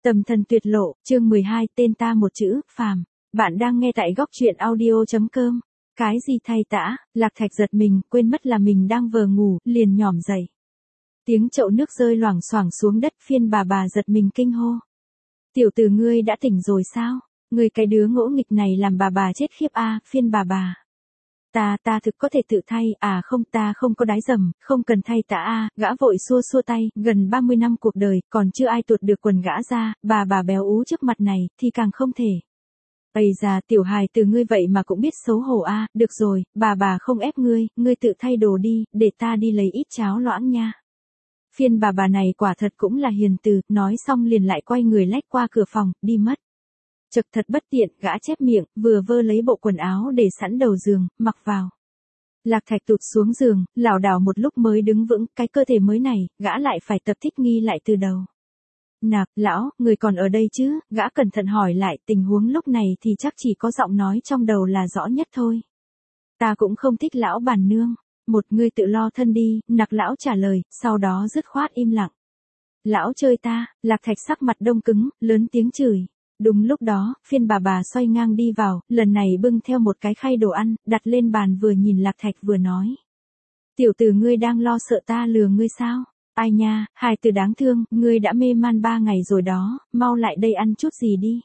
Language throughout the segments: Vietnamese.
Tầm thần tuyệt lộ, chương 12, tên ta một chữ, phàm. Bạn đang nghe tại góc truyện audio.com. Cái gì thay tã, Lạc Thạch giật mình, quên mất là mình đang vờ ngủ, liền nhỏm dậy. Tiếng chậu nước rơi loảng xoảng xuống đất, Phiên bà giật mình kinh hô. Tiểu tử ngươi đã tỉnh rồi sao? Ngươi cái đứa ngỗ nghịch này làm bà chết khiếp a. Phiên bà. Ta thực có thể tự thay, không, ta không có đái dầm, không cần thay tã gã vội xua xua tay, gần 30 năm cuộc đời, còn chưa ai tuột được quần gã ra, bà béo ú trước mặt này, thì càng không thể. Ây da, tiểu hài từ ngươi vậy mà cũng biết xấu hổ được rồi, bà không ép ngươi tự thay đồ đi, để ta đi lấy ít cháo loãng nha. Phiên bà này quả thật cũng là hiền từ, nói xong liền lại quay người lách qua cửa phòng, đi mất. Chật thật bất tiện, gã chép miệng, vừa vơ lấy bộ quần áo để sẵn đầu giường, mặc vào. Lạc Thạch tụt xuống giường, lảo đảo một lúc mới đứng vững, cái cơ thể mới này, gã lại phải tập thích nghi lại từ đầu. Nạp, lão, người còn ở đây chứ? Gã cẩn thận hỏi lại, tình huống lúc này thì chắc chỉ có giọng nói trong đầu là rõ nhất thôi. Ta cũng không thích lão bản nương. Một người tự lo thân đi, Nặc lão trả lời, sau đó dứt khoát im lặng. Lão chơi ta, Lạc Thạch sắc mặt đông cứng, lớn tiếng chửi. Đúng lúc đó, Phiên bà xoay ngang đi vào, lần này bưng theo một cái khay đồ ăn, đặt lên bàn vừa nhìn Lạc Thạch vừa nói. Tiểu tử ngươi đang lo sợ ta lừa ngươi sao? Ai nha, hài tử đáng thương, ngươi đã mê man 3 ngày rồi đó, mau lại đây ăn chút gì đi.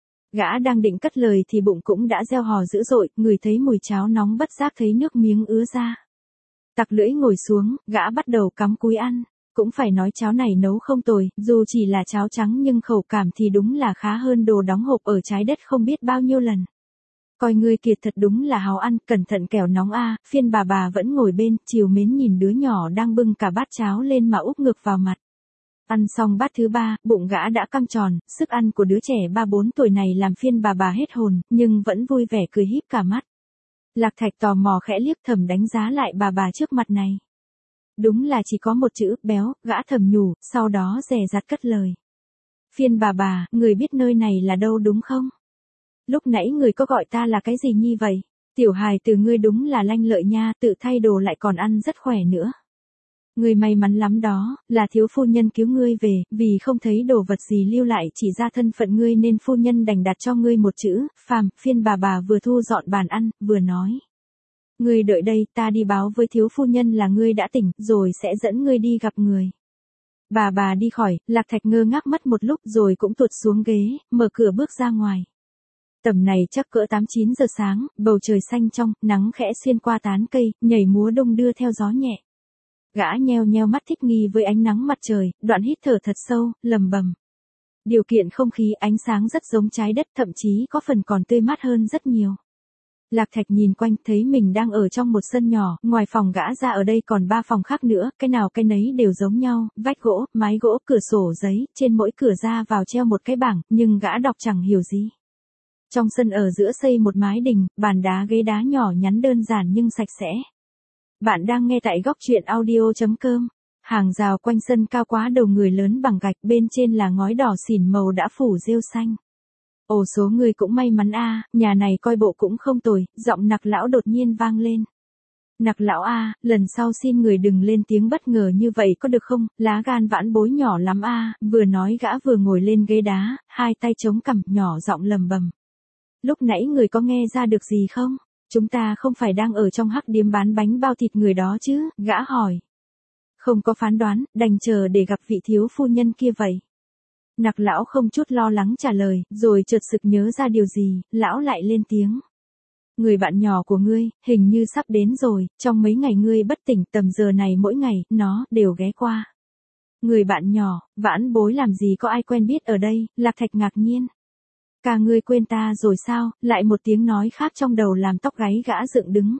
Gã đang định cất lời thì bụng cũng đã reo hò dữ dội, ngửi thấy mùi cháo nóng bất giác thấy nước miếng ứa ra. Tặc lưỡi ngồi xuống, gã bắt đầu cắm cúi ăn. Cũng phải nói cháo này nấu không tồi, dù chỉ là cháo trắng nhưng khẩu cảm thì đúng là khá hơn đồ đóng hộp ở trái đất không biết bao nhiêu lần. Coi ngươi kiệt thật đúng là háo ăn, cẩn thận kẻo nóng Phiên bà vẫn ngồi bên, trìu mến nhìn đứa nhỏ đang bưng cả bát cháo lên mà úp ngược vào mặt. Ăn xong bát thứ 3, bụng gã đã căng tròn, sức ăn của đứa trẻ 3-4 tuổi này làm Phiên bà hết hồn, nhưng vẫn vui vẻ cười híp cả mắt. Lạc Thạch tò mò khẽ liếc thầm đánh giá lại bà trước mặt này. Đúng là chỉ có một chữ, béo, gã thầm nhủ, sau đó dè dặt cất lời. Phiên bà, người biết nơi này là đâu đúng không? Lúc nãy người có gọi ta là cái gì nhi vậy? Tiểu hài từ ngươi đúng là lanh lợi nha, tự thay đồ lại còn ăn rất khỏe nữa. Ngươi may mắn lắm đó, là thiếu phu nhân cứu ngươi về, vì không thấy đồ vật gì lưu lại chỉ ra thân phận ngươi nên phu nhân đành đặt cho ngươi một chữ, phàm. Phiên bà vừa thu dọn bàn ăn, vừa nói. Ngươi đợi đây, ta đi báo với thiếu phu nhân là ngươi đã tỉnh, rồi sẽ dẫn ngươi đi gặp người. Bà đi khỏi, Lạc Thạch ngơ ngác mất một lúc rồi cũng tuột xuống ghế, mở cửa bước ra ngoài. Tầm này chắc cỡ 8-9 giờ sáng, bầu trời xanh trong, nắng khẽ xuyên qua tán cây, nhảy múa đung đưa theo gió nhẹ. Gã nheo mắt thích nghi với ánh nắng mặt trời, đoạn hít thở thật sâu, lầm bầm. Điều kiện không khí ánh sáng rất giống trái đất, thậm chí có phần còn tươi mát hơn rất nhiều. Lạc Thạch nhìn quanh thấy mình đang ở trong một sân nhỏ, ngoài phòng gã ra ở đây còn 3 phòng khác nữa, cái nào cái nấy đều giống nhau, vách gỗ, mái gỗ, cửa sổ giấy, trên mỗi cửa ra vào treo một cái bảng, nhưng gã đọc chẳng hiểu gì. Trong sân ở giữa xây một mái đình, bàn đá ghế đá nhỏ nhắn đơn giản nhưng sạch sẽ. Bạn đang nghe tại góc truyện audio.com. Hàng rào quanh sân cao quá đầu người lớn bằng gạch, bên trên là ngói đỏ xỉn màu đã phủ rêu xanh. Ồ số người cũng may mắn nhà này coi bộ cũng không tồi, giọng Nặc lão đột nhiên vang lên. Nặc lão lần sau xin người đừng lên tiếng bất ngờ như vậy có được không, lá gan vãn bối nhỏ lắm vừa nói gã vừa ngồi lên ghế đá, hai tay chống cằm, nhỏ giọng lầm bầm. Lúc nãy người có nghe ra được gì không? Chúng ta không phải đang ở trong hắc điếm bán bánh bao thịt người đó chứ, gã hỏi. Không có phán đoán, đành chờ để gặp vị thiếu phu nhân kia vậy. Nặc lão không chút lo lắng trả lời, rồi chợt sực nhớ ra điều gì, lão lại lên tiếng. Người bạn nhỏ của ngươi, hình như sắp đến rồi, trong mấy ngày ngươi bất tỉnh tầm giờ này mỗi ngày, nó đều ghé qua. Người bạn nhỏ, vãn bối làm gì có ai quen biết ở đây, Lạc Thạch ngạc nhiên. Cả ngươi quên ta rồi sao, lại một tiếng nói khác trong đầu làm tóc gáy gã dựng đứng.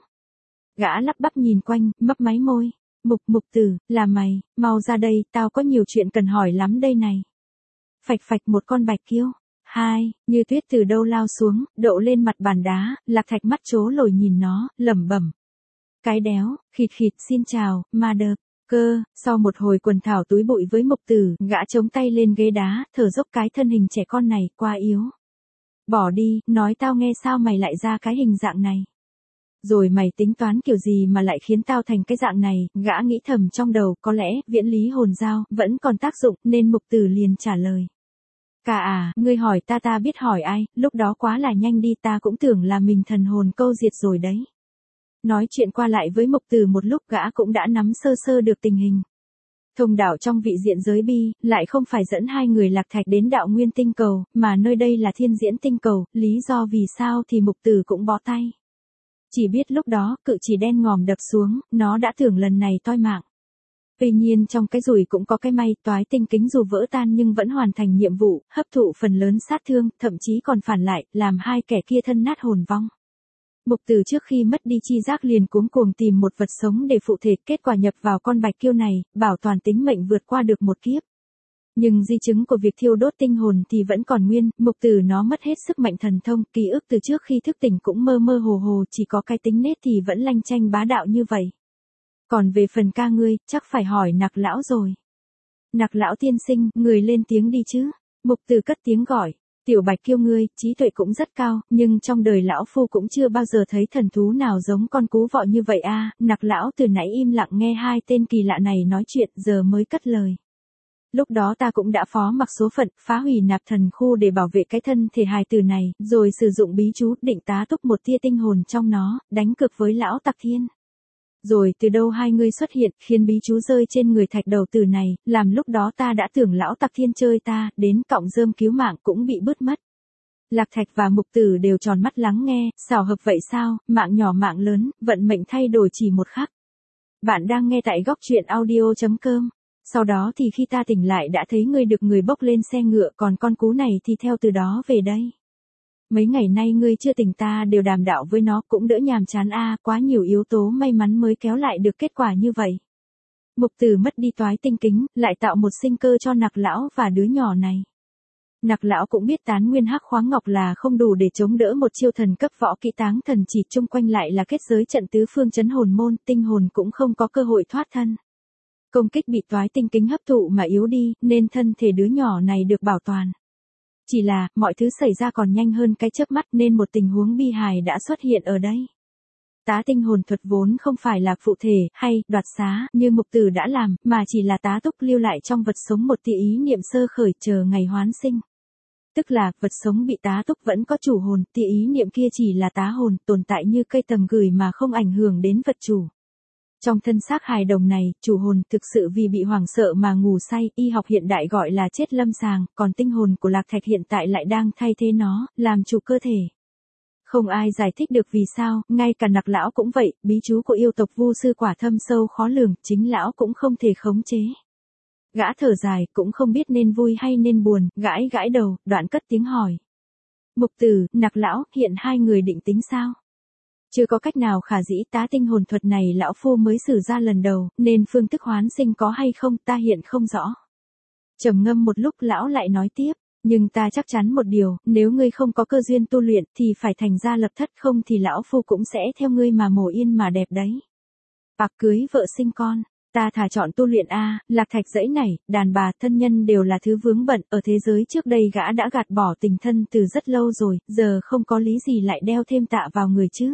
Gã lắp bắp nhìn quanh, mấp máy môi. Mục tử, là mày, mau ra đây, tao có nhiều chuyện cần hỏi lắm đây này. Phạch một con bạch kiêu. Như tuyết từ đâu lao xuống, đậu lên mặt bàn đá, Lạc Thạch mắt trố lồi nhìn nó, lẩm bẩm. Cái đéo, khịt xin chào, ma đợp. Sau một hồi quần thảo túi bụi với Mục tử, gã chống tay lên ghế đá, thở dốc cái thân hình trẻ con này, quá yếu. Bỏ đi, nói tao nghe sao mày lại ra cái hình dạng này. Rồi mày tính toán kiểu gì mà lại khiến tao thành cái dạng này, gã nghĩ thầm trong đầu, có lẽ, viễn lý hồn giao, vẫn còn tác dụng, nên Mục tử liền trả lời. Cả à, ngươi hỏi ta biết hỏi ai, lúc đó quá là nhanh đi, ta cũng tưởng là mình thần hồn câu diệt rồi đấy. Nói chuyện qua lại với Mục Tử một lúc, gã cũng đã nắm sơ sơ được tình hình. Thông đạo trong vị diện giới bi, lại không phải dẫn hai người Lạc Thạch đến đạo nguyên tinh cầu, mà nơi đây là thiên diễn tinh cầu, lý do vì sao thì Mục Tử cũng bó tay. Chỉ biết lúc đó, cự chỉ đen ngòm đập xuống, nó đã tưởng lần này toi mạng. Tuy nhiên trong cái rủi cũng có cái may, toái tinh kính dù vỡ tan nhưng vẫn hoàn thành nhiệm vụ, hấp thụ phần lớn sát thương, thậm chí còn phản lại, làm hai kẻ kia thân nát hồn vong. Mục Tử trước khi mất đi chi giác liền cuống cuồng tìm một vật sống để phụ thể, kết quả nhập vào con bạch kiêu này, bảo toàn tính mệnh vượt qua được một kiếp. Nhưng di chứng của việc thiêu đốt tinh hồn thì vẫn còn nguyên, Mục Tử nó mất hết sức mạnh thần thông, ký ức từ trước khi thức tỉnh cũng mơ mơ hồ hồ, chỉ có cái tính nết thì vẫn lanh chanh bá đạo như vậy. Còn về phần ca ngươi, chắc phải hỏi Nặc lão rồi. Nặc lão tiên sinh, người lên tiếng đi chứ. Mục Tử cất tiếng gọi. Tiểu bạch kiêu ngươi, trí tuệ cũng rất cao, nhưng trong đời lão phu cũng chưa bao giờ thấy thần thú nào giống con cú vọ như vậy a. Nặc lão từ nãy im lặng nghe hai tên kỳ lạ này nói chuyện, giờ mới cất lời. Lúc đó ta cũng đã phó mặc số phận, phá hủy nạp thần khu để bảo vệ cái thân thể hài tử này, rồi sử dụng bí chú định tá túc một tia tinh hồn trong nó, đánh cược với lão Tặc Thiên. Rồi từ đâu hai người xuất hiện, khiến bí chú rơi trên người thạch đầu tử này, làm lúc đó ta đã tưởng lão Tặc Thiên chơi ta, đến cọng rơm cứu mạng cũng bị bứt mất. Lạc Thạch và Mục Tử đều tròn mắt lắng nghe, xảo hợp vậy sao, mạng nhỏ mạng lớn, vận mệnh thay đổi chỉ một khắc. Bạn đang nghe tại góc truyện audio.com. Sau đó thì khi ta tỉnh lại đã thấy ngươi được người bốc lên xe ngựa, còn con cú này thì theo từ đó về đây. Mấy ngày nay ngươi chưa tỉnh ta đều đàm đạo với nó, cũng đỡ nhàm chán a, quá nhiều yếu tố may mắn mới kéo lại được kết quả như vậy. Mục Tử mất đi toái tinh kính, lại tạo một sinh cơ cho Nặc lão và đứa nhỏ này. Nặc lão cũng biết tán nguyên hắc khoáng ngọc là không đủ để chống đỡ một chiêu thần cấp võ kỹ táng thần chỉ, chung quanh lại là kết giới trận tứ phương chấn hồn môn, tinh hồn cũng không có cơ hội thoát thân. Công kích bị toái tinh kính hấp thụ mà yếu đi, nên thân thể đứa nhỏ này được bảo toàn. Chỉ là, mọi thứ xảy ra còn nhanh hơn cái chớp mắt nên một tình huống bi hài đã xuất hiện ở đây. Tá tinh hồn thuật vốn không phải là phụ thể, hay, đoạt xá, như Mục Tử đã làm, mà chỉ là tá túc lưu lại trong vật sống một tia ý niệm sơ khởi chờ ngày hoán sinh. Tức là, vật sống bị tá túc vẫn có chủ hồn, tia ý niệm kia chỉ là tá hồn, tồn tại như cây tầm gửi mà không ảnh hưởng đến vật chủ. Trong thân xác hài đồng này, chủ hồn thực sự vì bị hoảng sợ mà ngủ say, y học hiện đại gọi là chết lâm sàng, còn tinh hồn của Lạc Thạch hiện tại lại đang thay thế nó, làm chủ cơ thể. Không ai giải thích được vì sao, ngay cả Nặc lão cũng vậy, bí chú của yêu tộc Vu sư quả thâm sâu khó lường, chính lão cũng không thể khống chế. Gã thở dài, cũng không biết nên vui hay nên buồn, gãi gãi đầu, đoạn cất tiếng hỏi. Mục Tử, Nặc lão, hiện hai người định tính sao? Chưa có cách nào khả dĩ, tá tinh hồn thuật này lão phu mới sử ra lần đầu, nên phương thức hoán sinh có hay không ta hiện không rõ. Trầm ngâm một lúc lão lại nói tiếp, nhưng ta chắc chắn một điều, nếu ngươi không có cơ duyên tu luyện thì phải thành ra lập thất, không thì lão phu cũng sẽ theo ngươi mà mổ yên mà đẹp đấy. Bạc cưới vợ sinh con, ta thà chọn tu luyện a. Lạc Thạch dãy này, đàn bà thân nhân đều là thứ vướng bận, ở thế giới trước đây gã đã gạt bỏ tình thân từ rất lâu rồi, giờ không có lý gì lại đeo thêm tạ vào người chứ.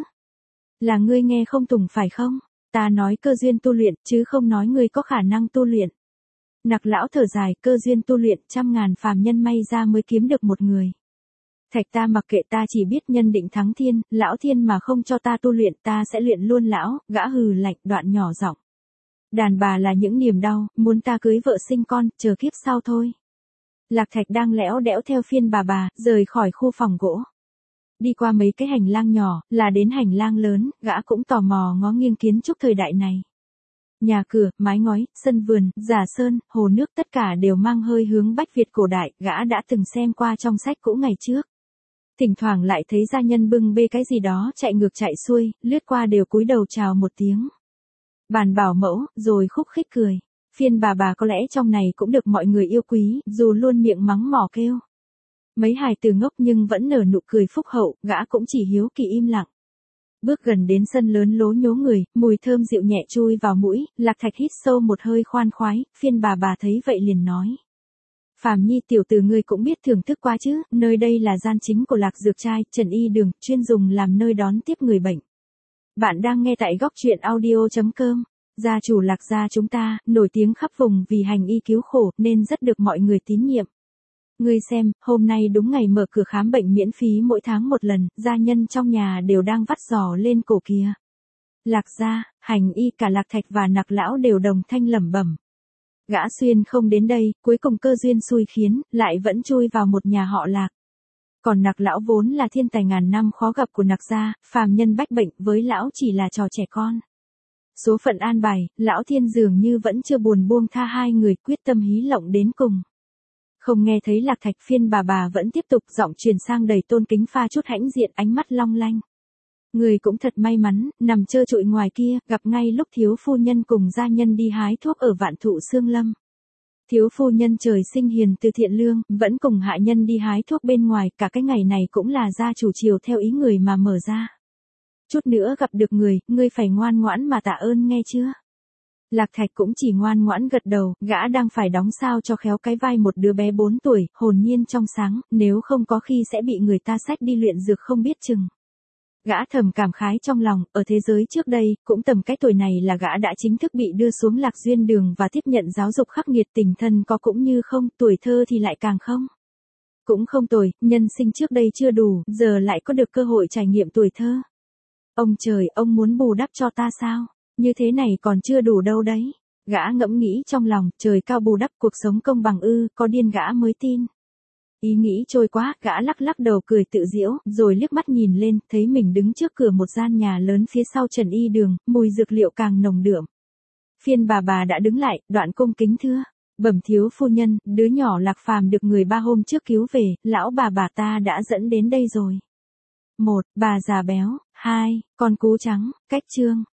Là ngươi nghe không tùng phải không? Ta nói cơ duyên tu luyện, chứ không nói ngươi có khả năng tu luyện. Nặc lão thở dài, cơ duyên tu luyện, trăm ngàn phàm nhân may ra mới kiếm được một người. Thạch ta mặc kệ, ta chỉ biết nhân định thắng thiên, lão thiên mà không cho ta tu luyện ta sẽ luyện luôn lão, gã hừ lạnh, đoạn nhỏ giọng. Đàn bà là những niềm đau, muốn ta cưới vợ sinh con, chờ kiếp sau thôi. Lạc Thạch đang lẽo đẽo theo phiên bà, rời khỏi khu phòng gỗ. Đi qua mấy cái hành lang nhỏ, là đến hành lang lớn, gã cũng tò mò ngó nghiêng kiến trúc thời đại này. Nhà cửa, mái ngói, sân vườn, giả sơn, hồ nước tất cả đều mang hơi hướng Bách Việt cổ đại, gã đã từng xem qua trong sách cũ ngày trước. Thỉnh thoảng lại thấy gia nhân bưng bê cái gì đó chạy ngược chạy xuôi, lướt qua đều cúi đầu chào một tiếng. Bàn bảo mẫu, rồi khúc khích cười. Phiên bà có lẽ trong này cũng được mọi người yêu quý, dù luôn miệng mắng mỏ kêu. Mấy hài từ ngốc nhưng vẫn nở nụ cười phúc hậu, gã cũng chỉ hiếu kỳ im lặng. Bước gần đến sân lớn lố nhố người, mùi thơm dịu nhẹ chui vào mũi, Lạc Thạch hít sâu một hơi khoan khoái, phiên bà thấy vậy liền nói. Phàm Nhi tiểu tử ngươi cũng biết thưởng thức quá chứ, nơi đây là gian chính của Lạc Dược Trai, Trần Y Đường, chuyên dùng làm nơi đón tiếp người bệnh. Bạn đang nghe tại góc truyện audio.com. Gia chủ Lạc gia chúng ta, nổi tiếng khắp vùng vì hành y cứu khổ, nên rất được mọi người tín nhiệm. Ngươi xem, hôm nay đúng ngày mở cửa khám bệnh miễn phí mỗi tháng một lần, gia nhân trong nhà đều đang vắt giò lên cổ kìa. Lạc gia, Hành Y cả Lạc Thạch và Nặc lão đều đồng thanh lẩm bẩm. Gã Xuyên không đến đây, cuối cùng cơ duyên xui khiến, lại vẫn chui vào một nhà họ Lạc. Còn Nặc lão vốn là thiên tài ngàn năm khó gặp của Nặc gia, phàm nhân bách bệnh với lão chỉ là trò trẻ con. Số phận an bài, lão thiên dường như vẫn chưa buồn buông tha hai người, quyết tâm hí lộng đến cùng. Không nghe thấy Lạc Thạch, Phiên bà vẫn tiếp tục, giọng truyền sang đầy tôn kính pha chút hãnh diện, ánh mắt long lanh. Người cũng thật may mắn, nằm trơ trụi ngoài kia, gặp ngay lúc thiếu phu nhân cùng gia nhân đi hái thuốc ở Vạn Thụ Xương Lâm. Thiếu phu nhân trời sinh hiền từ thiện lương, vẫn cùng hạ nhân đi hái thuốc bên ngoài, cả cái ngày này cũng là gia chủ chiều theo ý người mà mở ra. Chút nữa gặp được người, ngươi phải ngoan ngoãn mà tạ ơn nghe chưa? Lạc Thạch cũng chỉ ngoan ngoãn gật đầu, gã đang phải đóng sao cho khéo cái vai một đứa bé 4 tuổi, hồn nhiên trong sáng, nếu không có khi sẽ bị người ta xách đi luyện dược không biết chừng. Gã thầm cảm khái trong lòng, ở thế giới trước đây, cũng tầm cái tuổi này là gã đã chính thức bị đưa xuống lạc duyên đường và tiếp nhận giáo dục khắc nghiệt, tình thân có cũng như không, tuổi thơ thì lại càng không. Cũng không tồi, nhân sinh trước đây chưa đủ, giờ lại có được cơ hội trải nghiệm tuổi thơ. Ông trời, ông muốn bù đắp cho ta sao? Như thế này còn chưa đủ đâu đấy. Gã ngẫm nghĩ trong lòng, trời cao bù đắp cuộc sống công bằng ư, có điên gã mới tin. Ý nghĩ trôi quá, gã lắc lắc đầu cười tự giễu, rồi liếc mắt nhìn lên, thấy mình đứng trước cửa một gian nhà lớn phía sau Trần Y Đường, mùi dược liệu càng nồng đượm. Phiên bà đã đứng lại, đoạn cung kính thưa. Bẩm thiếu phu nhân, đứa nhỏ Lạc Phàm được người 3 hôm trước cứu về, lão bà ta đã dẫn đến đây rồi. 1. Bà già béo. 2. Con cú trắng. Cách chương.